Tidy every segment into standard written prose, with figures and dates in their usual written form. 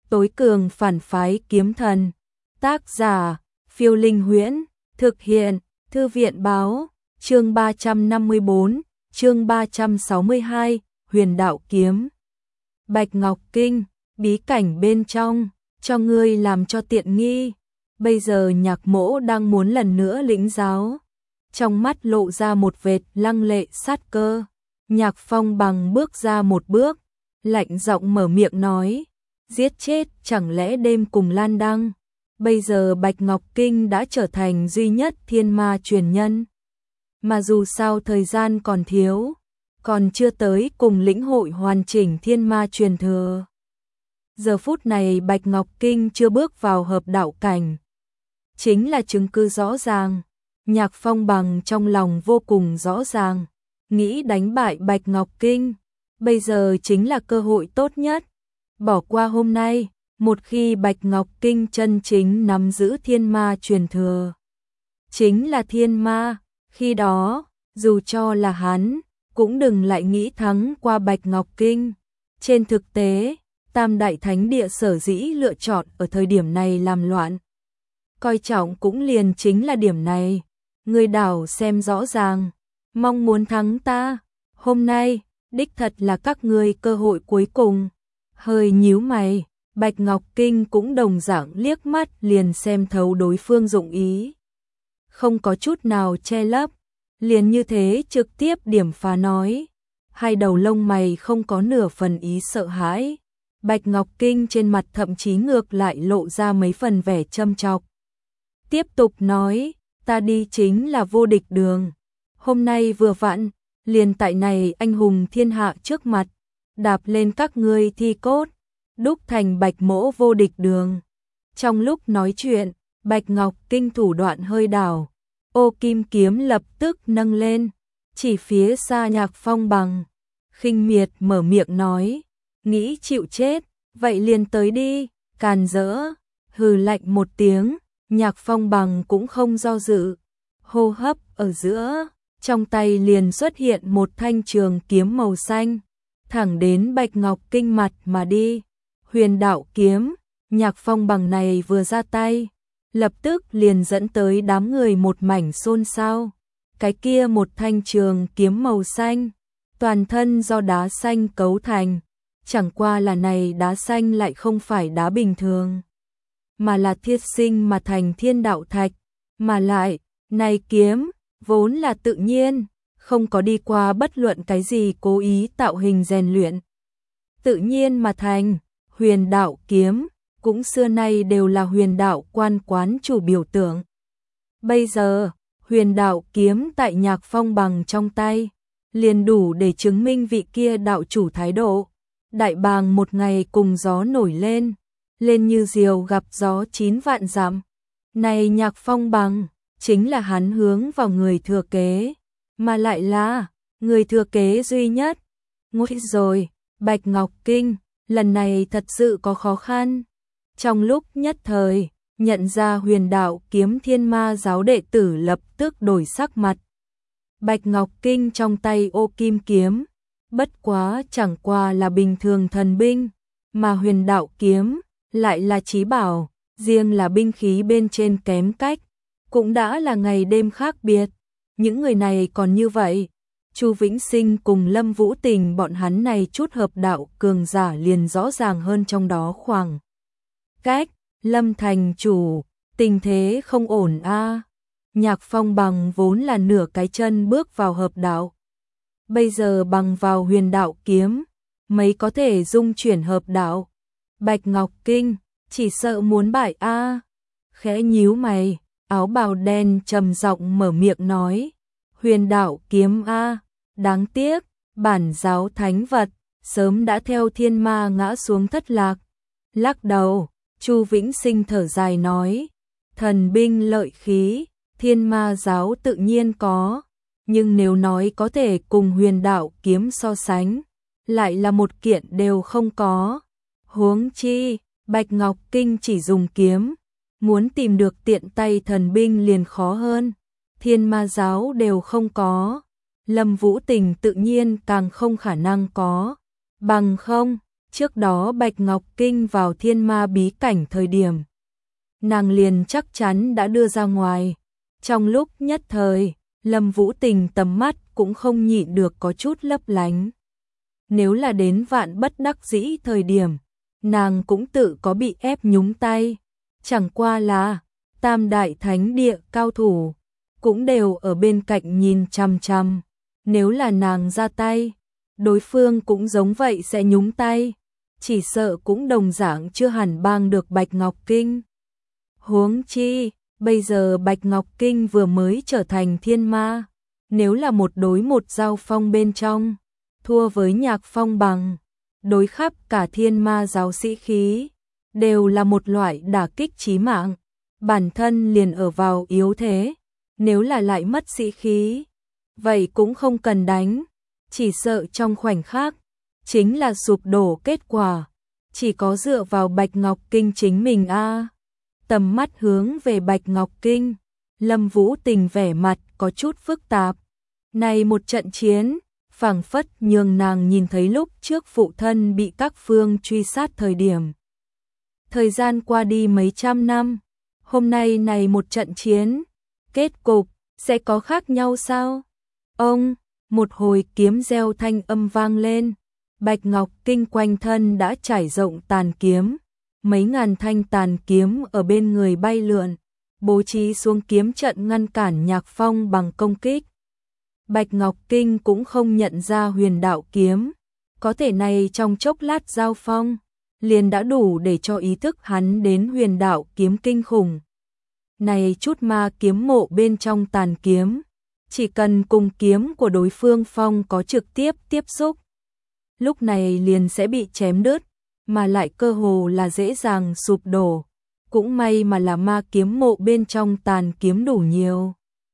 tối cường phản phái kiếm thần. Tác giả, Phiêu Linh Huyễn, thực hiện, Thư viện báo, chương 354, chương 362, Huyền đạo kiếm. Bạch Ngọc Kinh, bí cảnh bên trong, cho ngươi làm cho tiện nghi. Bây giờ Nhạc Mỗ đang muốn lần nữa lĩnh giáo. Trong mắt lộ ra một vệt lăng lệ sát cơ. Nhạc Phong Bằng bước ra một bước, lạnh giọng mở miệng nói, giết chết chẳng lẽ đêm cùng Lan Đăng. Bây giờ Bạch Ngọc Kinh đã trở thành duy nhất thiên ma truyền nhân. Mà dù sao thời gian còn thiếu, còn chưa tới cùng lĩnh hội hoàn chỉnh thiên ma truyền thừa. Giờ phút này Bạch Ngọc Kinh chưa bước vào hợp đạo cảnh. Chính là chứng cứ rõ ràng. Nhạc Phong Bằng trong lòng vô cùng rõ ràng. Nghĩ đánh bại Bạch Ngọc Kinh, bây giờ chính là cơ hội tốt nhất. Bỏ qua hôm nay, một khi Bạch Ngọc Kinh chân chính nắm giữ thiên ma truyền thừa, chính là thiên ma, khi đó, dù cho là hắn, cũng đừng lại nghĩ thắng qua Bạch Ngọc Kinh. Trên thực tế, Tam Đại Thánh Địa sở dĩ lựa chọn ở thời điểm này làm loạn, coi trọng cũng liền chính là điểm này. Người đảo xem rõ ràng, mong muốn thắng ta, hôm nay, đích thật là các ngươi cơ hội cuối cùng. Hơi nhíu mày, Bạch Ngọc Kinh cũng đồng dạng liếc mắt liền xem thấu đối phương dụng ý. Không có chút nào che lấp, liền như thế trực tiếp điểm phá nói. Hai đầu lông mày không có nửa phần ý sợ hãi. Bạch Ngọc Kinh trên mặt thậm chí ngược lại lộ ra mấy phần vẻ châm chọc. Tiếp tục nói, ta đi chính là vô địch đường. Hôm nay vừa vặn, liền tại này anh hùng thiên hạ trước mặt, đạp lên các ngươi thi cốt, đúc thành Bạch Mỗ vô địch đường. Trong lúc nói chuyện, Bạch Ngọc Kinh thủ đoạn hơi đảo, ô kim kiếm lập tức nâng lên, chỉ phía xa Nhạc Phong Bằng. Khinh miệt mở miệng nói, nghĩ chịu chết, vậy liền tới đi, càn rỡ. Hừ lạnh một tiếng, Nhạc Phong Bằng cũng không do dự, hô hấp ở giữa, trong tay liền xuất hiện một thanh trường kiếm màu xanh, thẳng đến Bạch Ngọc Kinh mặt mà đi. Huyền đạo kiếm, Nhạc Phong Bằng này vừa ra tay, lập tức liền dẫn tới đám người một mảnh xôn xao. Cái kia một thanh trường kiếm màu xanh, toàn thân do đá xanh cấu thành, chẳng qua là này đá xanh lại không phải đá bình thường, mà là thiết sinh mà thành thiên đạo thạch, mà lại, này kiếm, vốn là tự nhiên, không có đi qua bất luận cái gì cố ý tạo hình rèn luyện. Tự nhiên mà thành, huyền đạo kiếm, cũng xưa nay đều là huyền đạo quan quán chủ biểu tượng. Bây giờ, huyền đạo kiếm tại Nhạc Phong Bằng trong tay, liền đủ để chứng minh vị kia đạo chủ thái độ. Đại bàng một ngày cùng gió nổi lên, lên như diều gặp gió 9 vạn dặm. Này Nhạc Phong Bằng, chính là hắn hướng vào người thừa kế, mà lại là người thừa kế duy nhất. Nguy rồi, Bạch Ngọc Kinh, lần này thật sự có khó khăn. Trong lúc nhất thời, nhận ra huyền đạo kiếm thiên ma giáo đệ tử lập tức đổi sắc mặt. Bạch Ngọc Kinh trong tay ô kim kiếm, bất quá chẳng qua là bình thường thần binh, mà huyền đạo kiếm lại là chí bảo, riêng là binh khí bên trên kém cách, cũng đã là ngày đêm khác biệt. Những người này còn như vậy, Chu Vĩnh Sinh cùng Lâm Vũ Tình bọn hắn này chút hợp đạo cường giả liền rõ ràng hơn trong đó khoảng cách. Lâm thành chủ, tình thế không ổn a. Nhạc Phong Bằng vốn là nửa cái chân bước vào hợp đạo, bây giờ bằng vào huyền đạo kiếm, mấy có thể dung chuyển hợp đạo. Bạch Ngọc Kinh, chỉ sợ muốn bại a. Khẽ nhíu mày, áo bào đen trầm giọng mở miệng nói, huyền đạo kiếm a, đáng tiếc, bản giáo thánh vật, sớm đã theo thiên ma ngã xuống thất lạc. Lắc đầu, Chu Vĩnh Sinh thở dài nói, thần binh lợi khí, thiên ma giáo tự nhiên có, nhưng nếu nói có thể cùng huyền đạo kiếm so sánh, lại là một kiện đều không có. Huống chi, Bạch Ngọc Kinh chỉ dùng kiếm, muốn tìm được tiện tay thần binh liền khó hơn, thiên ma giáo đều không có. Lâm Vũ Tình tự nhiên càng không khả năng có, bằng không, Trước đó Bạch Ngọc Kinh vào thiên ma bí cảnh thời điểm, nàng liền chắc chắn đã đưa ra ngoài. Trong lúc nhất thời, Lâm Vũ Tình tầm mắt cũng không nhịn được có chút lấp lánh. Nếu là đến vạn bất đắc dĩ thời điểm, nàng cũng tự có bị ép nhúng tay. Chẳng qua là tam đại thánh địa cao thủ cũng đều ở bên cạnh nhìn chằm chằm. Nếu là nàng ra tay, đối phương cũng giống vậy sẽ nhúng tay. Chỉ sợ cũng đồng dạng chưa hẳn bang được Bạch Ngọc Kinh. Huống chi, bây giờ Bạch Ngọc Kinh vừa mới trở thành thiên ma. Nếu là một đối một giao phong bên trong, thua với Nhạc Phong bằng, đối khắp cả thiên ma giáo sĩ khí, đều là một loại đả kích chí mạng. Bản thân liền ở vào yếu thế, nếu là lại mất sĩ khí, vậy cũng không cần đánh, chỉ sợ trong khoảnh khắc, chính là sụp đổ kết quả. Chỉ có dựa vào Bạch Ngọc Kinh chính mình Tầm mắt hướng về Bạch Ngọc Kinh, Lâm Vũ Tình vẻ mặt có chút phức tạp. Này một trận chiến, phảng phất nhường nàng nhìn thấy lúc trước phụ thân bị các phương truy sát thời điểm. Thời gian qua đi mấy trăm năm, hôm nay này một trận chiến, kết cục sẽ có khác nhau sao? Ông, một hồi kiếm reo thanh âm vang lên, Bạch Ngọc Kinh quanh thân đã trải rộng tàn kiếm, mấy ngàn thanh tàn kiếm ở bên người bay lượn, bố trí xuống kiếm trận ngăn cản Nhạc Phong bằng công kích. Bạch Ngọc Kinh cũng không nhận ra huyền đạo kiếm, có thể này trong chốc lát giao phong, liền đã đủ để cho ý thức hắn đến huyền đạo kiếm kinh khủng. Này chút ma kiếm mộ bên trong tàn kiếm, chỉ cần cùng kiếm của đối phương phong có trực tiếp tiếp xúc, lúc này liền sẽ bị chém đứt, mà lại cơ hồ là dễ dàng sụp đổ. Cũng may mà là ma kiếm mộ bên trong tàn kiếm đủ nhiều.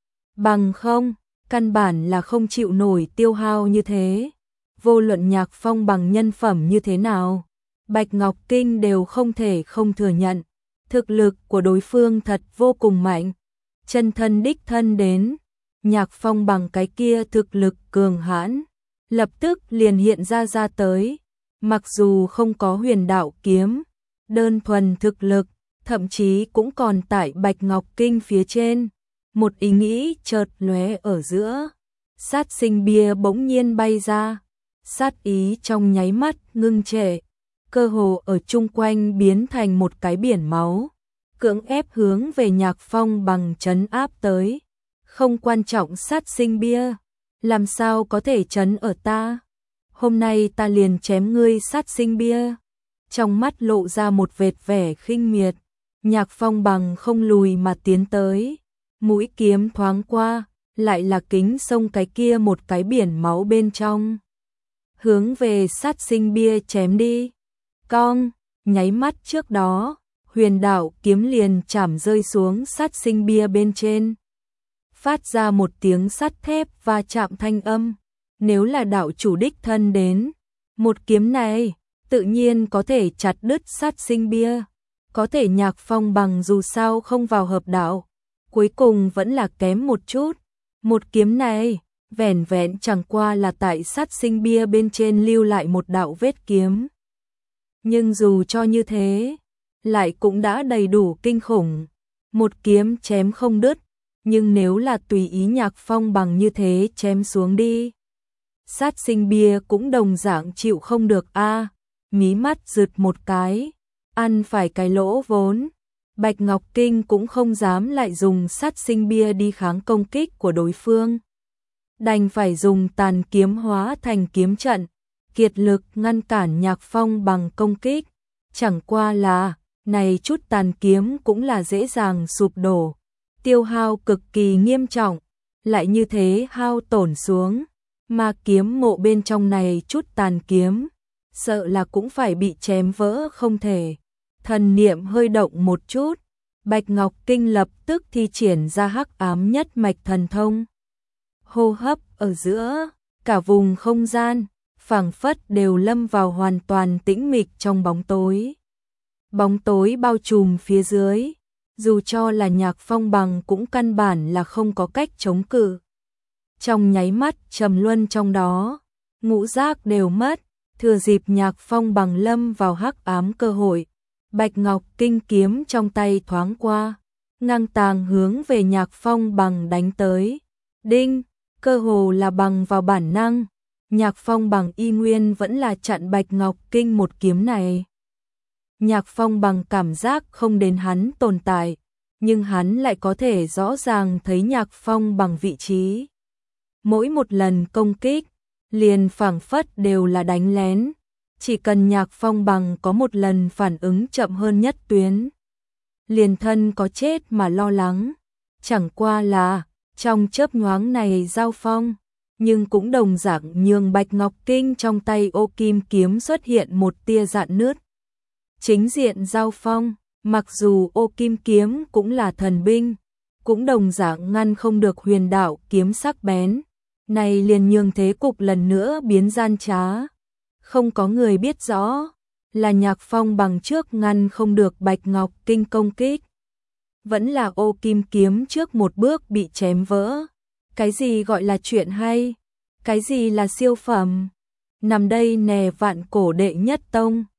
Bằng không, căn bản là không chịu nổi tiêu hao như thế. Vô luận Nhạc Phong bằng nhân phẩm như thế nào, Bạch Ngọc Kinh đều không thể không thừa nhận. Thực lực của đối phương thật vô cùng mạnh. Chân thân đích thân đến, Nhạc Phong bằng cái kia thực lực cường hãn, lập tức liền hiện ra tới. Mặc dù không có huyền đạo kiếm, đơn thuần thực lực, thậm chí cũng còn tại Bạch Ngọc Kinh phía trên. Một ý nghĩ chợt lóe ở giữa, sát sinh bia bỗng nhiên bay ra, sát ý trong nháy mắt ngưng trệ, cơ hồ ở chung quanh biến thành một cái biển máu, cưỡng ép hướng về Nhạc Phong bằng trấn áp tới. Không quan trọng sát sinh bia, làm sao có thể trấn ở ta? Hôm nay ta liền chém ngươi sát sinh bia. Trong mắt lộ ra một vệt vẻ khinh miệt, Nhạc Phong bằng không lùi mà tiến tới, mũi kiếm thoáng qua, lại là kính xông cái kia một cái biển máu bên trong. Hướng về sát sinh bia chém đi. Cong, nháy mắt trước đó, huyền đạo kiếm liền chảm rơi xuống sát sinh bia bên trên. Phát ra một tiếng sắt thép va chạm thanh âm. Nếu là đạo chủ đích thân đến, một kiếm này tự nhiên có thể chặt đứt sát sinh bia. Có thể Nhạc Phong bằng dù sao không vào hợp đạo, cuối cùng vẫn là kém một chút. Một kiếm này, vẻn vẹn chẳng qua là tại sát sinh bia bên trên lưu lại một đạo vết kiếm. Nhưng dù cho như thế, lại cũng đã đầy đủ kinh khủng. Một kiếm chém không đứt, nhưng nếu là tùy ý Nhạc Phong bằng như thế chém xuống đi, sát sinh bia cũng đồng dạng chịu không được mí mắt rực một cái, ăn phải cái lỗ vốn. Bạch Ngọc Kinh cũng không dám lại dùng sát sinh bia đi kháng công kích của đối phương. Đành phải dùng tàn kiếm hóa thành kiếm trận, kiệt lực ngăn cản Nhạc Phong bằng công kích. Chẳng qua là, này chút tàn kiếm cũng là dễ dàng sụp đổ, tiêu hao cực kỳ nghiêm trọng, lại như thế hao tổn xuống. Mà kiếm mộ bên trong này chút tàn kiếm, sợ là cũng phải bị chém vỡ không thể. Thần niệm hơi động một chút, Bạch Ngọc Kinh lập tức thi triển ra hắc ám nhất mạch thần thông. Hô hấp ở giữa, cả vùng không gian, phảng phất đều lâm vào hoàn toàn tĩnh mịch trong bóng tối. Bóng tối bao trùm phía dưới, dù cho là Nhạc Phong bằng cũng căn bản là không có cách chống cự. Trong nháy mắt trầm luân trong đó, ngũ giác đều mất, Thừa dịp Nhạc Phong bằng lâm vào hắc ám cơ hội, Bạch Ngọc Kinh kiếm trong tay thoáng qua, ngang tàng hướng về Nhạc Phong bằng đánh tới. Đinh, cơ hồ là bằng vào bản năng, Nhạc Phong bằng y nguyên vẫn là chặn Bạch Ngọc Kinh một kiếm này. Nhạc Phong bằng cảm giác không đến hắn tồn tại, nhưng hắn lại có thể rõ ràng thấy Nhạc Phong bằng vị trí. Mỗi một lần công kích, liền phảng phất đều là đánh lén, chỉ cần Nhạc Phong bằng có một lần phản ứng chậm hơn nhất tuyến, liền thân có chết mà lo lắng. Chẳng qua là, trong chớp nhoáng này giao phong, nhưng cũng đồng dạng nhường Bạch Ngọc Kinh trong tay ô kim kiếm xuất hiện một tia rạn nứt. Chính diện giao phong, mặc dù ô kim kiếm cũng là thần binh, cũng đồng dạng ngăn không được huyền đạo kiếm sắc bén, này liền nhường thế cục lần nữa biến gian trá. Không có người biết rõ là Nhạc Phong bằng trước ngăn không được Bạch Ngọc Kinh công kích, vẫn là ô kim kiếm trước một bước bị chém vỡ. Cái gì gọi là chuyện hay? Cái gì là siêu phẩm? Nằm đây nè vạn cổ đệ nhất tông,